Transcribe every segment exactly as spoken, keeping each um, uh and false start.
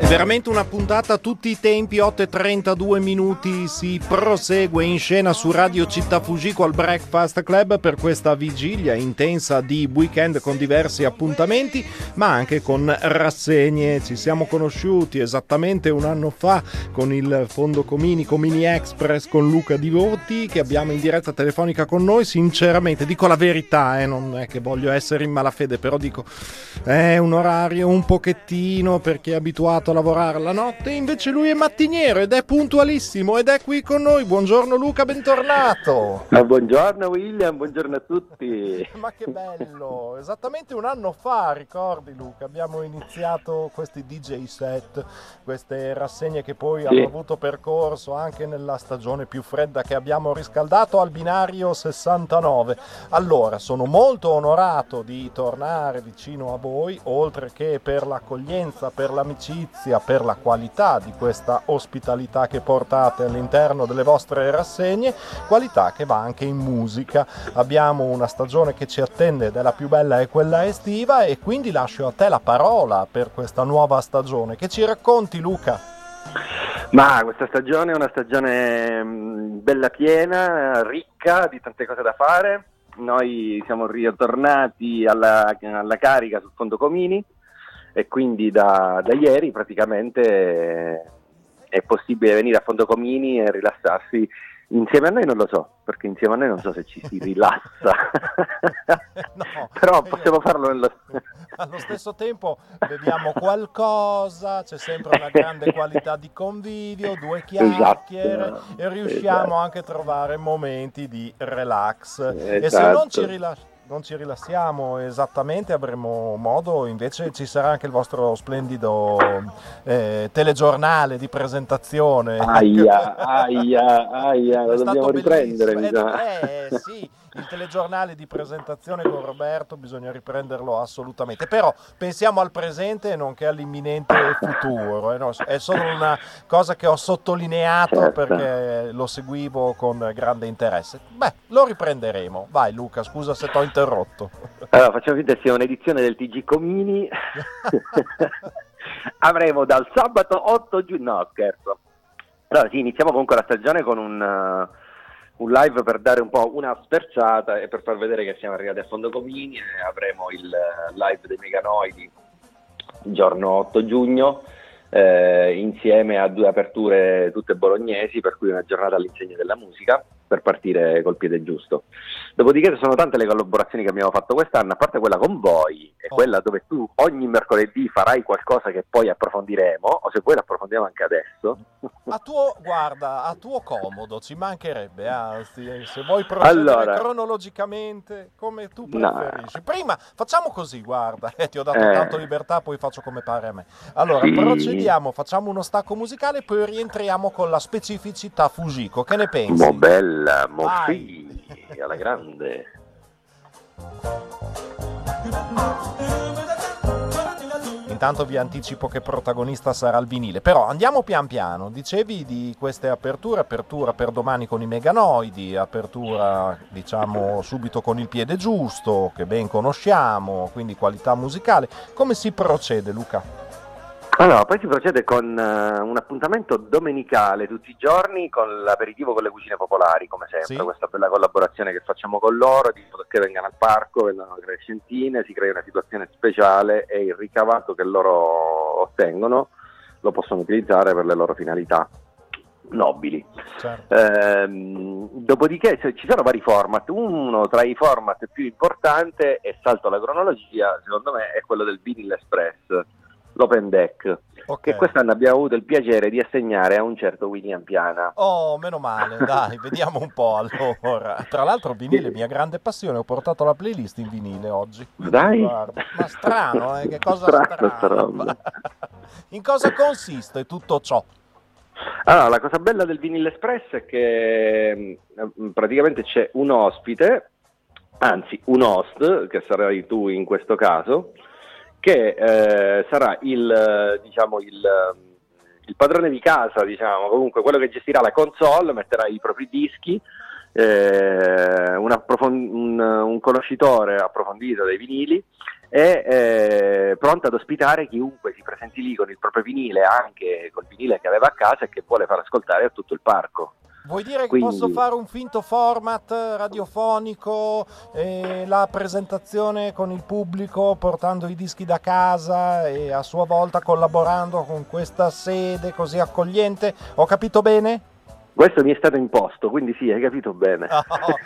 Veramente una puntata a tutti i tempi, otto e trentadue minuti, si prosegue in scena su Radio Città Fugico al Breakfast Club per questa vigilia intensa di weekend con diversi appuntamenti, ma anche con rassegne. Ci siamo conosciuti esattamente un anno fa con il Fondo Comini, Comini Express, con Luca Divoti, che abbiamo in diretta telefonica con noi. Sinceramente, dico la verità, eh, non è che voglio essere in malafede, però dico, è un orario un pochettino, perché è abituato a lavorare la notte, invece lui è mattiniero ed è puntualissimo ed è qui con noi. Buongiorno Luca, bentornato. Ah, buongiorno William, buongiorno a tutti. Ma che bello, esattamente un anno fa, ricordi Luca, abbiamo iniziato questi D J set, queste rassegne che poi sì. hanno avuto percorso anche nella stagione più fredda che abbiamo riscaldato al binario sessantanove. Allora, sono molto onorato di tornare vicino a voi, oltre che per l'accoglienza, per l'amicizia, per la qualità di questa ospitalità che portate all'interno delle vostre rassegne, qualità che va anche in musica. Abbiamo una stagione che ci attende ed è la più bella, è quella estiva, e quindi lascio a te la parola per questa nuova stagione. Che ci racconti, Luca? Ma questa stagione è una stagione bella piena, ricca di tante cose da fare. Noi siamo ritornati alla, alla carica sul Fondo Comini e quindi da, da ieri praticamente è possibile venire a Fondo Comini e rilassarsi. Insieme a noi non lo so, perché insieme a noi non so se ci si rilassa, no, però possiamo farlo nello... allo stesso tempo beviamo qualcosa, c'è sempre una grande qualità di convivio, due chiacchiere, esatto, e riusciamo esatto. anche a trovare momenti di relax. Esatto. E se non ci rilassiamo non ci rilassiamo esattamente, avremo modo, invece ci sarà anche il vostro splendido eh, telegiornale di presentazione. Aia, aia, aia, lo dobbiamo riprendere. Eh, eh sì, il telegiornale di presentazione con Roberto bisogna riprenderlo assolutamente, però pensiamo al presente e non che all'imminente futuro, eh, no? È solo una cosa che ho sottolineato, certo, perché lo seguivo con grande interesse. Beh, lo riprenderemo. Vai Luca, scusa se t'ho interrotto. Allora, facciamo finta che sia un'edizione del T G Comini. Avremo dal sabato otto giugno, no scherzo. Allora sì, iniziamo comunque la stagione con un... Uh... un live per dare un po' una sferzata e per far vedere che siamo arrivati a Fondo Comini. E avremo il live dei Meganoidi il giorno otto giugno, eh, insieme a due aperture tutte bolognesi, per cui una giornata all'insegna della musica per partire col piede giusto. Dopodiché sono tante le collaborazioni che abbiamo fatto quest'anno, a parte quella con voi e oh. quella dove tu ogni mercoledì farai qualcosa che poi approfondiremo, o se vuoi l'approfondiamo anche adesso. A tuo, guarda, a tuo comodo, ci mancherebbe, anzi, se vuoi procedere allora, cronologicamente come tu preferisci. No. Prima facciamo così, guarda, eh, ti ho dato eh. tanto libertà, poi faccio come pare a me. Allora, sì. procediamo, facciamo uno stacco musicale, poi rientriamo con la specificità Fugico. Che ne pensi? Mo bella, mo sì, alla grande. Intanto vi anticipo che protagonista sarà il vinile, però andiamo pian piano. Dicevi di queste aperture, apertura per domani con i Meganoidi, apertura diciamo subito con il piede giusto, che ben conosciamo, quindi qualità musicale. Come si procede, Luca? Allora, poi si procede con uh, un appuntamento domenicale tutti i giorni con l'aperitivo con le cucine popolari, come sempre, sì. Questa bella collaborazione che facciamo con loro, di modo che vengano al parco, vengano alle crescentine, si crea una situazione speciale e il ricavato che loro ottengono lo possono utilizzare per le loro finalità nobili. Certo. Ehm, dopodiché ci sono vari format, uno tra i format più importanti, e salto la cronologia, secondo me è quello del Vinyl Express, l'Open Deck, okay, che quest'anno abbiamo avuto il piacere di assegnare a un certo William Piana. Oh, meno male, dai, vediamo un po' allora. Tra l'altro vinile è mia grande passione, ho portato la playlist in vinile oggi. Dai! Guarda. Ma strano, eh? Che cosa strana, strana. In cosa consiste tutto ciò? Allora, la cosa bella del Vinyl Express è che praticamente c'è un ospite, anzi un host, che sarai tu in questo caso, che eh, sarà il, diciamo, il, il padrone di casa, diciamo, comunque quello che gestirà la console, metterà i propri dischi eh, un, approfond- un, un conoscitore approfondito dei vinili, è eh, pronto ad ospitare chiunque si presenti lì con il proprio vinile, anche col vinile che aveva a casa e che vuole far ascoltare a tutto il parco. Vuoi dire che Quindi... posso fare un finto format radiofonico, eh, la presentazione con il pubblico portando i dischi da casa e a sua volta collaborando con questa sede così accogliente? Ho capito bene? Questo mi è stato imposto, quindi sì, hai capito bene. Oh.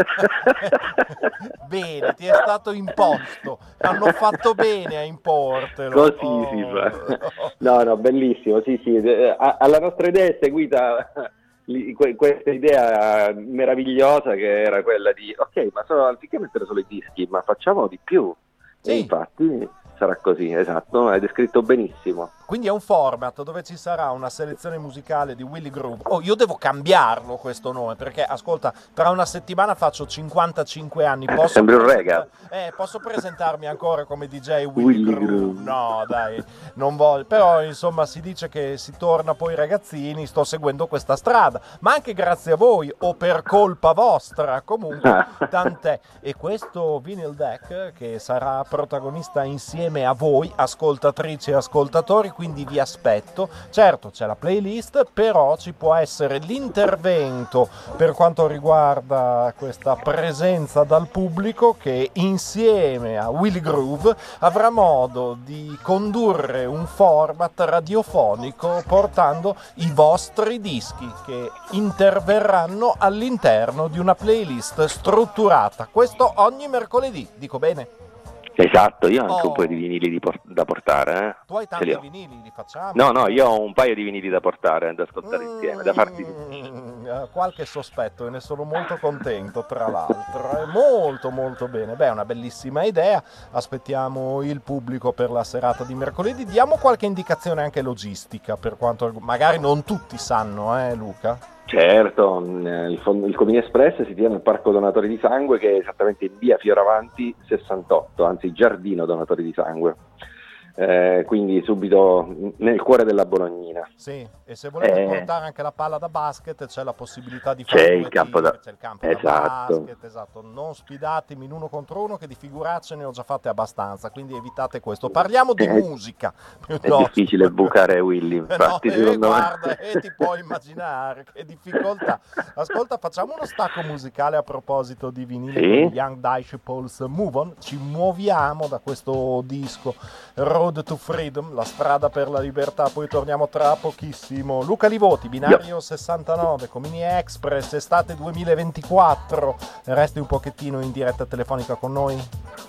Bene, ti è stato imposto. Hanno fatto bene a importelo. Così oh. si fa. No, no, bellissimo, sì, sì. Alla nostra idea è seguita questa idea meravigliosa che era quella di, ok, ma solo, anziché mettere solo i dischi, ma facciamo di più. Sì. E infatti sarà così, esatto, hai descritto benissimo. Quindi è un format dove ci sarà una selezione musicale di Willy Groove. Oh, io devo cambiarlo questo nome, perché ascolta, tra una settimana faccio cinquantacinque anni. Posso Sembri un rega. Eh, posso presentarmi ancora come D J Willy, Willy Groove? Groove? No, dai, non voglio. Però, insomma, si dice che si torna poi ragazzini, sto seguendo questa strada. Ma anche grazie a voi, o per colpa vostra, comunque, tant'è. E questo Vinyl Deck, che sarà protagonista insieme a voi, ascoltatrici e ascoltatori, quindi vi aspetto. Certo, c'è la playlist, però ci può essere l'intervento per quanto riguarda questa presenza dal pubblico, che insieme a Willy Groove avrà modo di condurre un format radiofonico portando i vostri dischi che interverranno all'interno di una playlist strutturata. Questo ogni mercoledì, dico bene? Esatto, io ho anche oh. un paio di vinili di por- da portare. Eh? Tu hai tanti vinili, li facciamo? No, no, io ho un paio di vinili da portare, da ascoltare mm, insieme, da farti qualche sospetto e ne sono molto contento, tra l'altro. È molto molto bene. Beh, è una bellissima idea. Aspettiamo il pubblico per la serata di mercoledì. Diamo qualche indicazione anche logistica, per quanto magari non tutti sanno, eh Luca? Certo, il, il Comini Express si tiene al Parco Donatori di Sangue, che è esattamente in via Fioravanti sessantotto, anzi Giardino Donatori di Sangue, eh, quindi subito nel cuore della Bolognina. Sì, e se volete eh, portare anche la palla da basket c'è la possibilità di fare c'è due il campo tiri, da, c'è il campo esatto. da basket, esatto. Non sfidatemi in uno contro uno, che di figuracce ne ho già fatte abbastanza, quindi evitate questo. Parliamo di eh, musica. È difficile bucare Willy, infatti, no, secondo eh, me. Guarda, e eh, ti puoi immaginare che difficoltà. Ascolta, facciamo uno stacco musicale a proposito di vinile, sì? Con Young Disciples, Move On. Ci muoviamo da questo disco Road to Freedom, la strada per la libertà, poi torniamo tra pochissimo. Luca Livoti, binario yep. sessantanove, Comini Express, estate duemilaventiquattro. Resti un pochettino in diretta telefonica con noi?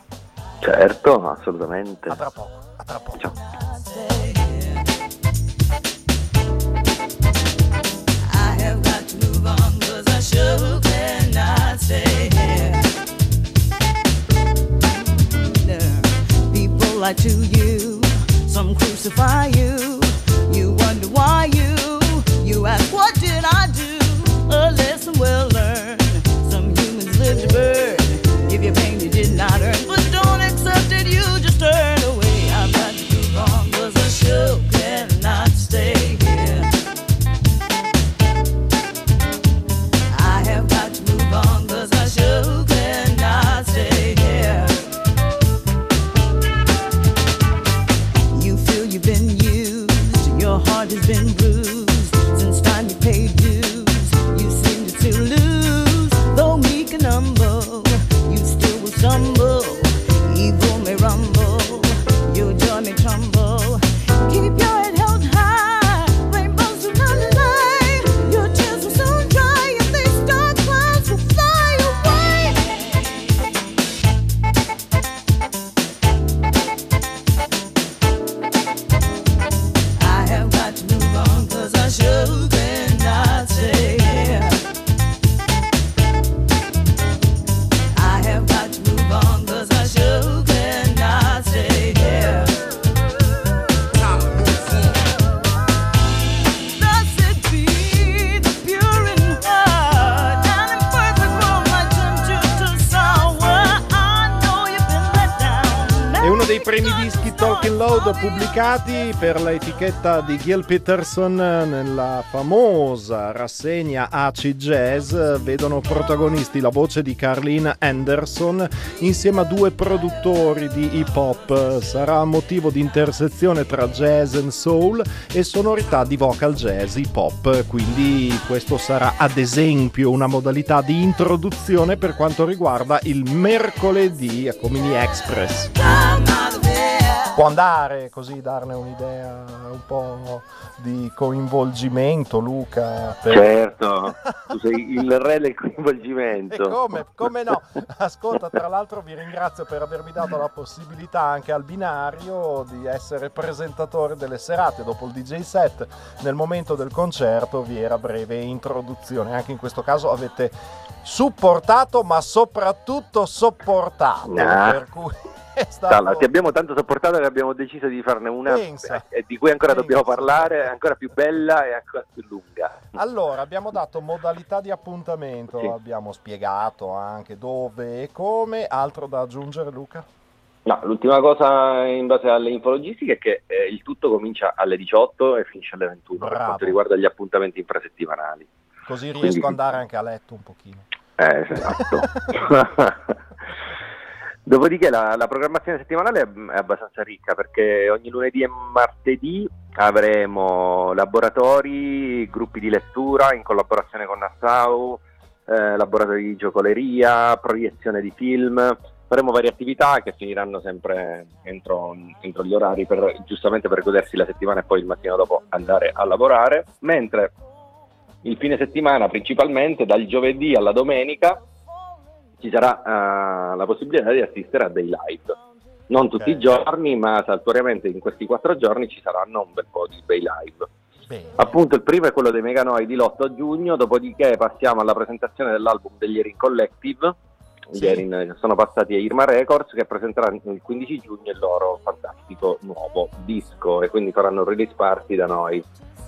Certo, assolutamente. A tra poco, a tra poco. Ciao. I have got to move on, 'cause I sure cannot stay here. People lie to you, some crucify you. You wonder why you, you ask what did I do? A lesson well learned. Some humans live to burn, give you pain you did not earn. But don't accept it, you just turn away. I've got to move on, 'cause I sure cannot stay here. I have got to move on, 'cause I sure cannot stay here. You feel you've been used, your heart has been bruised. Since time you paid dues, you seem to still lose. Though meek and humble, you still will stumble. Evil may rumble, your joy may tremble. Keep your head held high, rainbows will not lie. Your tears will soon dry, and these dark clouds will fly away. I have got to move on, 'cause I sure cannot stay here. I have got to move on, 'cause I sure cannot stay here. Blessed be the pure in heart, and in perfect world my temperature to sour. I know you've been let down. È uno dei primi dischi Talking download pubblicati per l'etichetta di Gil Peterson nella famosa rassegna Acid Jazz vedono protagonisti la voce di Carleen Anderson insieme a due produttori di hip hop. Sarà motivo di intersezione tra jazz and soul e sonorità di vocal jazz hip hop, quindi questo sarà ad esempio una modalità di introduzione per quanto riguarda il mercoledì a Comini Express. Può andare così, darne un'idea un po' di coinvolgimento, Luca? Per... Certo, tu sei il re del coinvolgimento. E come, come no? Ascolta, tra l'altro vi ringrazio per avermi dato la possibilità anche al binario di essere presentatore delle serate. Dopo il D J set, nel momento del concerto vi era breve introduzione. Anche in questo caso avete supportato, ma soprattutto sopportato, nah. per cui... Stato... Allora, ti abbiamo tanto sopportato che abbiamo deciso di farne una Pensa. e di cui ancora Pensa. dobbiamo parlare, ancora più bella e ancora più lunga. Allora, abbiamo dato modalità di appuntamento, sì. abbiamo spiegato anche dove e come. Altro da aggiungere, Luca? No, l'ultima cosa in base alle infologistiche è che eh, il tutto comincia alle diciotto e finisce alle ventuno. Bravo. Per quanto riguarda gli appuntamenti infrasettimanali. Così riesco Quindi... ad andare anche a letto un pochino. Eh, esatto. Dopodiché la, la programmazione settimanale è, è abbastanza ricca perché ogni lunedì e martedì avremo laboratori, gruppi di lettura in collaborazione con Nassau, eh, laboratori di giocoleria, proiezione di film. Faremo varie attività che finiranno sempre entro, entro gli orari per, giustamente per godersi la settimana e poi il mattino dopo andare a lavorare, mentre il fine settimana principalmente dal giovedì alla domenica ci sarà uh, la possibilità di assistere a dei live, non okay. tutti i giorni, ma saltuariamente in questi quattro giorni ci saranno un bel po' di bei live. Bene. Appunto il primo è quello dei Meganoi di l'otto giugno, dopodiché passiamo alla presentazione dell'album degli Erin Collective. Gli sì. Erin sono passati a Irma Records che presenteranno il quindici giugno il loro fantastico nuovo disco e quindi faranno un release party da noi.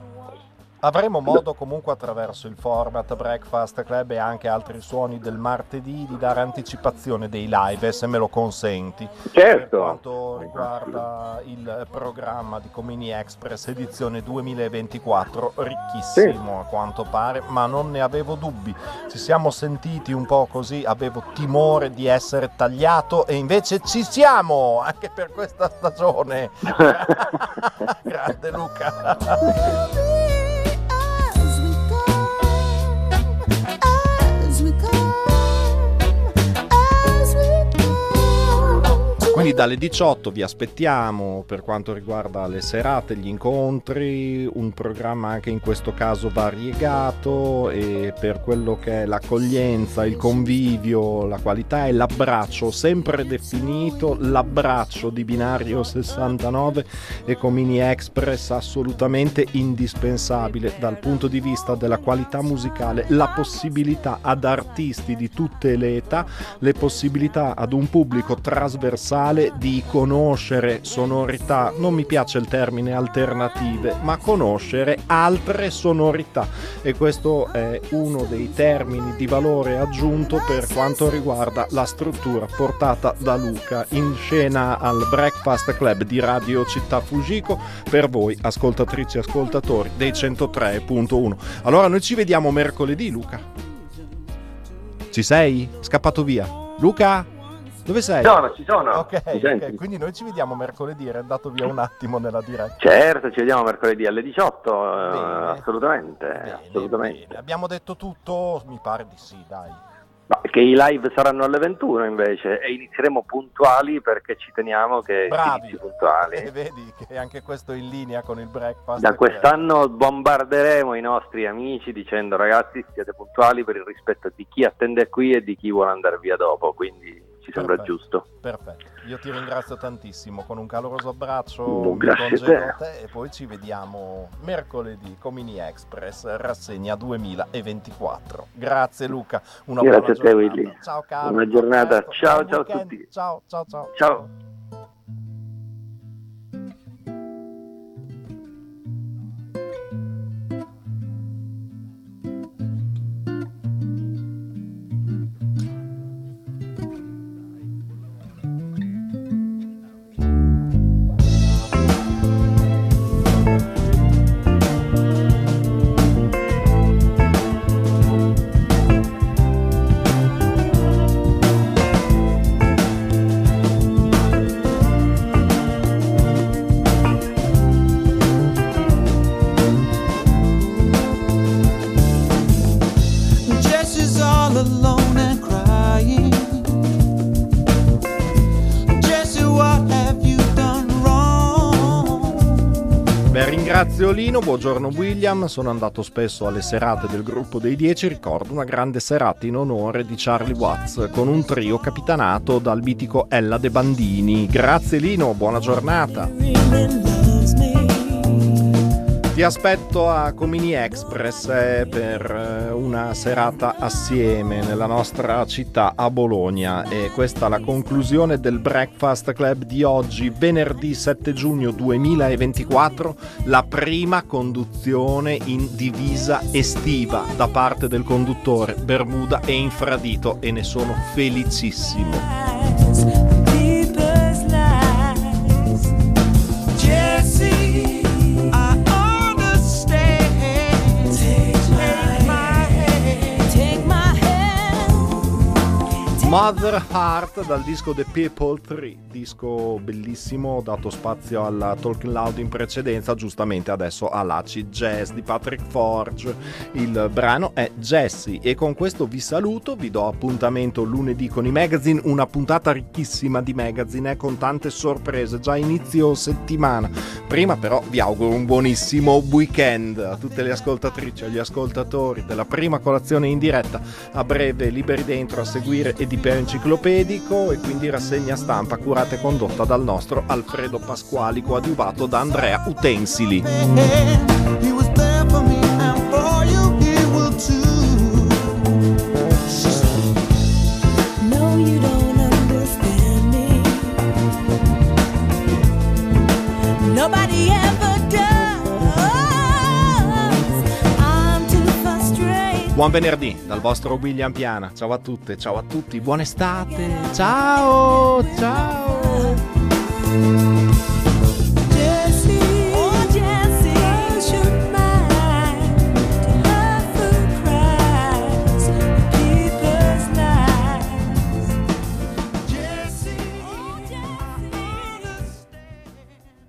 Avremo modo comunque attraverso il format Breakfast Club e anche altri suoni del martedì di dare anticipazione dei live, se me lo consenti. Certo. Per quanto riguarda il programma di Comini Express edizione duemilaventiquattro, ricchissimo sì. a quanto pare, ma non ne avevo dubbi. Ci siamo sentiti un po' così, avevo timore di essere tagliato e invece ci siamo anche per questa stagione. Grande Luca. Quindi dalle diciotto vi aspettiamo per quanto riguarda le serate, gli incontri, un programma anche in questo caso variegato e per quello che è l'accoglienza, il convivio, la qualità e l'abbraccio sempre definito, l'abbraccio di Binario sessantanove e Comini Express assolutamente indispensabile dal punto di vista della qualità musicale, la possibilità ad artisti di tutte le età, le possibilità ad un pubblico trasversale di conoscere sonorità, non mi piace il termine alternative, ma conoscere altre sonorità e questo è uno dei termini di valore aggiunto per quanto riguarda la struttura portata da Luca in scena al Breakfast Club di Radio Città Fujiko per voi ascoltatrici e ascoltatori dei centotré punto uno. Allora noi ci vediamo mercoledì, Luca. Ci sei? Scappato via. Luca? Dove sei? Ci sono, ci sono. Ok, ok, quindi noi ci vediamo mercoledì, era andato via un attimo nella diretta. Certo, ci vediamo mercoledì alle diciotto, bene, eh, assolutamente, bene, assolutamente. Bene. Abbiamo detto tutto? Mi pare di sì, dai. No, che i live saranno alle ventuno invece e inizieremo puntuali perché ci teniamo che bravi, inizi puntuali. E vedi che anche questo è in linea con il breakfast. Da quest'anno bombarderemo i nostri amici dicendo ragazzi siete puntuali per il rispetto di chi attende qui e di chi vuole andare via dopo, quindi ci sembra perfetto, giusto. Perfetto, io ti ringrazio tantissimo, con un caloroso abbraccio oh, mi congedo a te e poi ci vediamo mercoledì Comini Express rassegna duemilaventiquattro. Grazie Luca, una grazie buona a te giornata. Willy. Ciao caro. Una giornata, ecco, ciao ciao weekend. a tutti. Ciao ciao ciao. Ciao. Fabrizio Lino, buongiorno William, sono andato spesso alle serate del gruppo dei dieci, ricordo una grande serata in onore di Charlie Watts con un trio capitanato dal mitico Ella De Bandini. Grazie Lino, buona giornata. Ti aspetto a Comini Express eh, per una serata assieme nella nostra città a Bologna, e questa è la conclusione del Breakfast Club di oggi, venerdì sette giugno duemilaventiquattro, la prima conduzione in divisa estiva da parte del conduttore, bermuda e infradito, e ne sono felicissimo. Mother Heart dal disco The People tre, disco bellissimo, dato spazio alla Talking Loud in precedenza, giustamente adesso all'Acid Jazz di Patrick Forge. Il brano è Jessie, e con questo vi saluto, vi do appuntamento lunedì con i magazine, una puntata ricchissima di magazine eh, con tante sorprese, già inizio settimana. Prima però vi auguro un buonissimo weekend a tutte le ascoltatrici e agli ascoltatori della prima colazione in diretta, a breve liberi dentro a seguire e di per enciclopedico, e quindi rassegna stampa curata e condotta dal nostro Alfredo Pasquali, coadiuvato da Andrea Utensili. Buon venerdì dal vostro William Piana. Ciao a tutte, ciao a tutti, buona estate. Ciao, ciao.